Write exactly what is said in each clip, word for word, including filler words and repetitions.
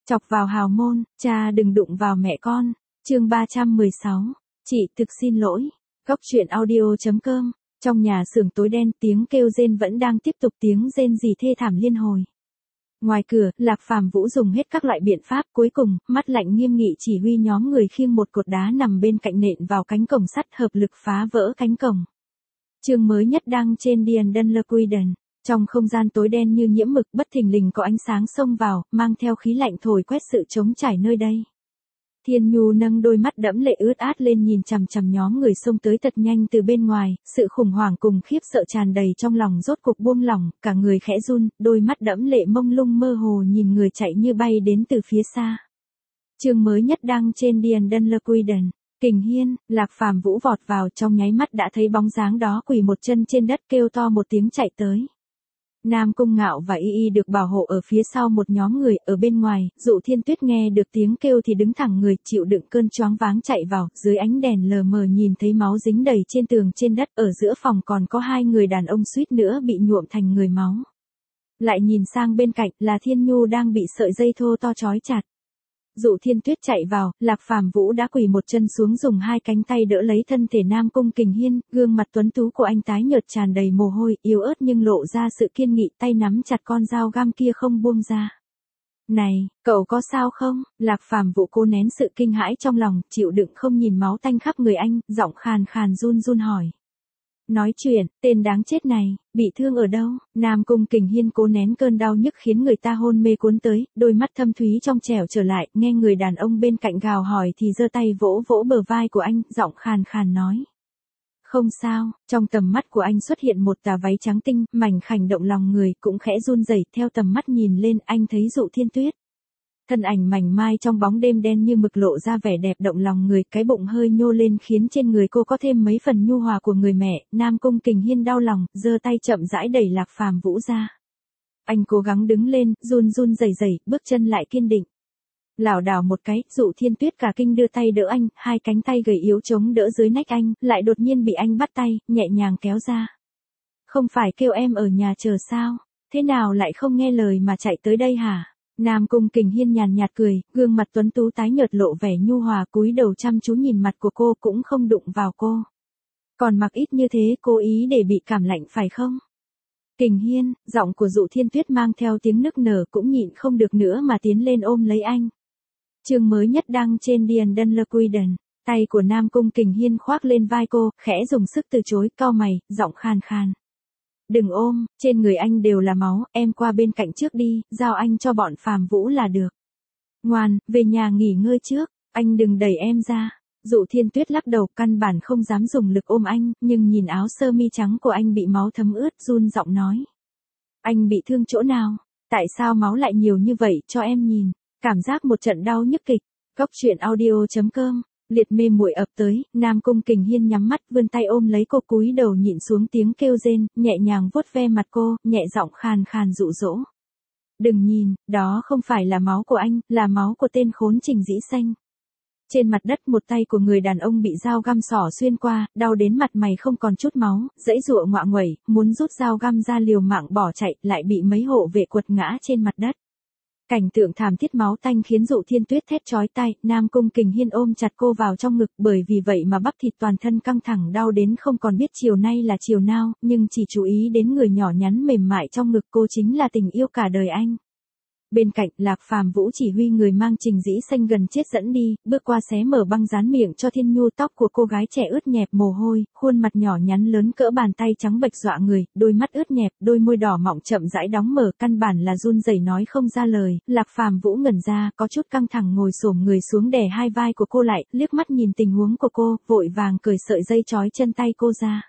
Chọc vào hào môn, cha đừng đụng vào mẹ con. Chương ba trăm mười sáu. Chị thực xin lỗi. Góc truyện audio chấm com. Trong nhà xưởng tối đen, tiếng kêu rên vẫn đang tiếp tục, tiếng rên rỉ thê thảm liên hồi. Ngoài cửa, Lạc Phàm Vũ dùng hết các loại biện pháp, cuối cùng, mắt lạnh nghiêm nghị chỉ huy nhóm người khiêng một cột đá nằm bên cạnh nện vào cánh cổng sắt, hợp lực phá vỡ cánh cổng. Chương mới nhất đăng trên Điền Đân Lơ Quy Đần. Trong không gian tối đen như nhiễm mực, bất thình lình có ánh sáng xông vào, mang theo khí lạnh thổi quét sự trống trải nơi đây. Thiên Nhu nâng đôi mắt đẫm lệ ướt át lên nhìn chằm chằm nhóm người xông tới thật nhanh từ bên ngoài, sự khủng hoảng cùng khiếp sợ tràn đầy trong lòng rốt cuộc buông lỏng, cả người khẽ run, đôi mắt đẫm lệ mông lung mơ hồ nhìn người chạy như bay đến từ phía xa. Chương mới nhất đăng trên Điền Đân Lơ Quy Đần. Kình Hiên, Lạc Phàm Vũ vọt vào trong nháy mắt đã thấy bóng dáng đó quỳ một chân trên đất kêu to một tiếng chạy tới. Nam Cung Ngạo và Y Y được bảo hộ ở phía sau một nhóm người, ở bên ngoài, Dụ Thiên Tuyết nghe được tiếng kêu thì đứng thẳng người, chịu đựng cơn choáng váng chạy vào, dưới ánh đèn lờ mờ nhìn thấy máu dính đầy trên tường trên đất, ở giữa phòng còn có hai người đàn ông suýt nữa bị nhuộm thành người máu. Lại nhìn sang bên cạnh là Thiên Nhu đang bị sợi dây thô to trói chặt. Dụ Thiên Tuyết chạy vào, Lạc Phàm Vũ đã quỳ một chân xuống dùng hai cánh tay đỡ lấy thân thể Nam Cung Kình Hiên, gương mặt tuấn tú của anh tái nhợt tràn đầy mồ hôi, yếu ớt nhưng lộ ra sự kiên nghị, tay nắm chặt con dao găm kia không buông ra. Này, cậu có sao không? Lạc Phàm Vũ cố nén sự kinh hãi trong lòng, chịu đựng không nhìn máu tanh khắp người anh, giọng khàn khàn run run hỏi. Nói chuyện, tên đáng chết này, bị thương ở đâu? Nam Cung Kình Hiên cố nén cơn đau nhức khiến người ta hôn mê cuốn tới, đôi mắt thâm thúy trong trẻo trở lại, nghe người đàn ông bên cạnh gào hỏi thì giơ tay vỗ vỗ bờ vai của anh, giọng khàn khàn nói. Không sao, trong tầm mắt của anh xuất hiện một tà váy trắng tinh, mảnh khảnh động lòng người, cũng khẽ run rẩy, theo tầm mắt nhìn lên anh thấy Dụ Thiên Tuyết. Thân ảnh mảnh mai trong bóng đêm đen như mực lộ ra vẻ đẹp động lòng người, cái bụng hơi nhô lên khiến trên người cô có thêm mấy phần nhu hòa của người mẹ. Nam Cung Kình Hiên đau lòng, giơ tay chậm rãi đẩy Lạc Phàm Vũ ra. Anh cố gắng đứng lên, run run rẩy rẩy, bước chân lại kiên định. Lảo đảo một cái, Dụ Thiên Tuyết cả kinh đưa tay đỡ anh, hai cánh tay gầy yếu chống đỡ dưới nách anh, lại đột nhiên bị anh bắt tay, nhẹ nhàng kéo ra. Không phải kêu em ở nhà chờ sao? Thế nào lại không nghe lời mà chạy tới đây hả? Nam Cung Kình Hiên nhàn nhạt cười, gương mặt tuấn tú tái nhợt lộ vẻ nhu hòa, cúi đầu chăm chú nhìn mặt của cô, cũng không đụng vào cô. Còn mặc ít như thế cố ý để bị cảm lạnh phải không? Kình Hiên, giọng của Dụ Thiên Tuyết mang theo tiếng nức nở, cũng nhịn không được nữa mà tiến lên ôm lấy anh. Chương mới nhất đăng trên Điền Đân Lơ Quy Đần. Tay của Nam Cung Kình Hiên khoác lên vai cô, khẽ dùng sức từ chối, cau mày, giọng khàn khàn. Đừng ôm, trên người anh đều là máu, em qua bên cạnh trước đi, giao anh cho bọn Phàm Vũ là được. Ngoan, về nhà nghỉ ngơi trước, anh đừng đẩy em ra. Dụ Thiên Tuyết lắc đầu, căn bản không dám dùng lực ôm anh, nhưng nhìn áo sơ mi trắng của anh bị máu thấm ướt, run giọng nói. Anh bị thương chỗ nào? Tại sao máu lại nhiều như vậy, cho em nhìn. Cảm giác một trận đau nhức kịch. Góc truyện audio chấm com. Liệt mê muội ập tới, Nam Cung Kình Hiên nhắm mắt, vươn tay ôm lấy cô, cúi đầu nhịn xuống tiếng kêu rên, nhẹ nhàng vuốt ve mặt cô, nhẹ giọng khàn khàn dụ dỗ. Đừng nhìn, đó không phải là máu của anh, là máu của tên khốn Trình Dĩ Xanh. Trên mặt đất một tay của người đàn ông bị dao găm xỏ xuyên qua, đau đến mặt mày không còn chút máu, dãy dụa ngoạ nguẩy, muốn rút dao găm ra liều mạng bỏ chạy, lại bị mấy hộ vệ quật ngã trên mặt đất. Cảnh tượng thảm thiết máu tanh khiến Dụ Thiên Tuyết thét chói tai, Nam Cung Kình Hiên ôm chặt cô vào trong ngực, bởi vì vậy mà bắp thịt toàn thân căng thẳng đau đến không còn biết chiều nay là chiều nào, nhưng chỉ chú ý đến người nhỏ nhắn mềm mại trong ngực cô chính là tình yêu cả đời anh. Bên cạnh, Lạc Phàm Vũ chỉ huy người mang Trình Dĩ Xanh gần chết dẫn đi, bước qua xé mở băng dán miệng cho Thiên Nhu, tóc của cô gái trẻ ướt nhẹp mồ hôi, khuôn mặt nhỏ nhắn lớn cỡ bàn tay trắng bệch dọa người, đôi mắt ướt nhẹp, đôi môi đỏ mọng chậm rãi đóng mở, căn bản là run rẩy nói không ra lời. Lạc Phàm Vũ ngẩn ra, có chút căng thẳng ngồi xổm người xuống đè hai vai của cô lại, liếc mắt nhìn tình huống của cô, vội vàng cởi sợi dây trói chân tay cô ra.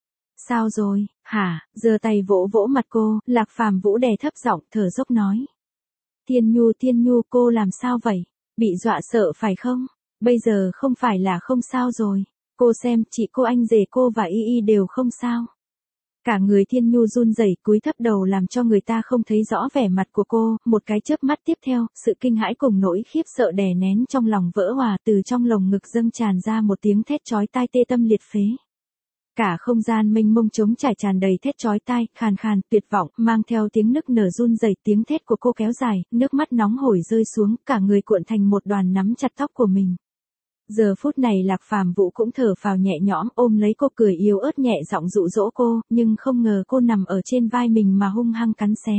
Sao rồi, hả? Giơ tay vỗ vỗ mặt cô, Lạc Phàm Vũ đè thấp giọng, thở dốc nói. Thiên Nhu, Thiên Nhu, cô làm sao vậy? Bị dọa sợ phải không? Bây giờ không phải là không sao rồi. Cô xem, chị cô anh rể cô và Y Y đều không sao. Cả người Thiên Nhu run rẩy, cúi thấp đầu làm cho người ta không thấy rõ vẻ mặt của cô, một cái chớp mắt tiếp theo, sự kinh hãi cùng nỗi khiếp sợ đè nén trong lòng vỡ hòa, từ trong lồng ngực dâng tràn ra một tiếng thét chói tai tê tâm liệt phế. Cả không gian mênh mông trống trải tràn đầy thét chói tai, khàn khàn, tuyệt vọng, mang theo tiếng nức nở run rẩy, tiếng thét của cô kéo dài, nước mắt nóng hổi rơi xuống, cả người cuộn thành một đoàn nắm chặt tóc của mình. Giờ phút này Lạc Phàm Vũ cũng thở phào nhẹ nhõm, ôm lấy cô cười yếu ớt nhẹ giọng dụ dỗ cô, nhưng không ngờ cô nằm ở trên vai mình mà hung hăng cắn xé.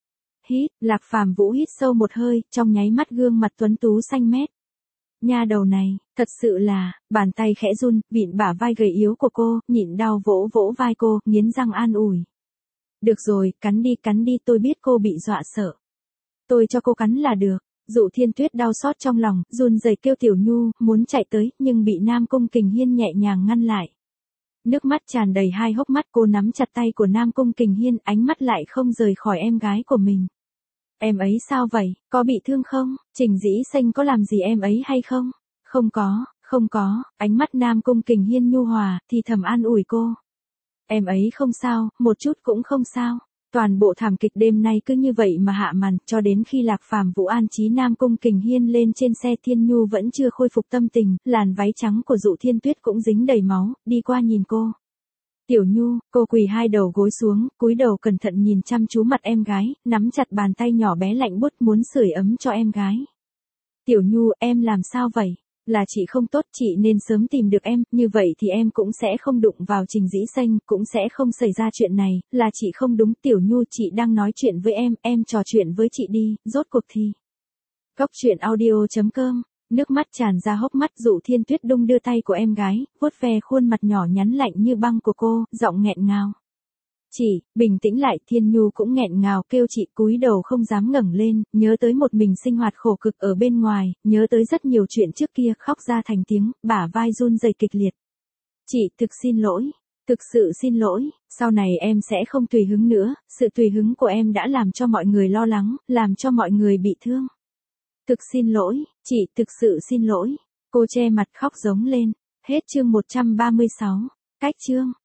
Hít, Lạc Phàm Vũ hít sâu một hơi, trong nháy mắt gương mặt tuấn tú xanh mét. Nha đầu này, thật sự là, bàn tay khẽ run, vịn bả vai gầy yếu của cô, nhịn đau vỗ vỗ vai cô, nghiến răng an ủi. Được rồi, cắn đi cắn đi, tôi biết cô bị dọa sợ. Tôi cho cô cắn là được. Dụ Thiên Tuyết đau xót trong lòng, run rẩy kêu Tiểu Nhu, muốn chạy tới, nhưng bị Nam Cung Kình Hiên nhẹ nhàng ngăn lại. Nước mắt tràn đầy hai hốc mắt, cô nắm chặt tay của Nam Cung Kình Hiên, ánh mắt lại không rời khỏi em gái của mình. Em ấy sao vậy, có bị thương không? Trình Dĩ Xanh có làm gì em ấy hay không? Không có, không có, ánh mắt Nam Cung Kình Hiên nhu hòa, thì thầm an ủi cô. Em ấy không sao, một chút cũng không sao. Toàn bộ thảm kịch đêm nay cứ như vậy mà hạ màn, cho đến khi Lạc Phàm Vũ an trí Nam Cung Kình Hiên lên trên xe, Thiên Nhu vẫn chưa khôi phục tâm tình, làn váy trắng của Dụ Thiên Tuyết cũng dính đầy máu, đi qua nhìn cô. Tiểu Nhu, cô quỳ hai đầu gối xuống, cúi đầu cẩn thận nhìn chăm chú mặt em gái, nắm chặt bàn tay nhỏ bé lạnh buốt muốn sưởi ấm cho em gái. Tiểu Nhu, em làm sao vậy? Là chị không tốt, chị nên sớm tìm được em, như vậy thì em cũng sẽ không đụng vào Trình Dĩ Xanh, cũng sẽ không xảy ra chuyện này, là chị không đúng. Tiểu Nhu, chị đang nói chuyện với em, em trò chuyện với chị đi, rốt cuộc thì. Góc truyện audio chấm com, nước mắt tràn ra hốc mắt, Dụ Thiên Tuyết đung đưa tay của em gái, vuốt ve khuôn mặt nhỏ nhắn lạnh như băng của cô, giọng nghẹn ngào. Chị, bình tĩnh lại, Thiên Nhu cũng nghẹn ngào kêu chị, cúi đầu không dám ngẩng lên, nhớ tới một mình sinh hoạt khổ cực ở bên ngoài, nhớ tới rất nhiều chuyện trước kia, khóc ra thành tiếng, bả vai run rẩy kịch liệt. Chị, thực xin lỗi, thực sự xin lỗi, sau này em sẽ không tùy hứng nữa, sự tùy hứng của em đã làm cho mọi người lo lắng, làm cho mọi người bị thương. Thực xin lỗi, chị, thực sự xin lỗi. Cô che mặt khóc giống lên. Hết chương một trăm ba mươi sáu. Cách chương.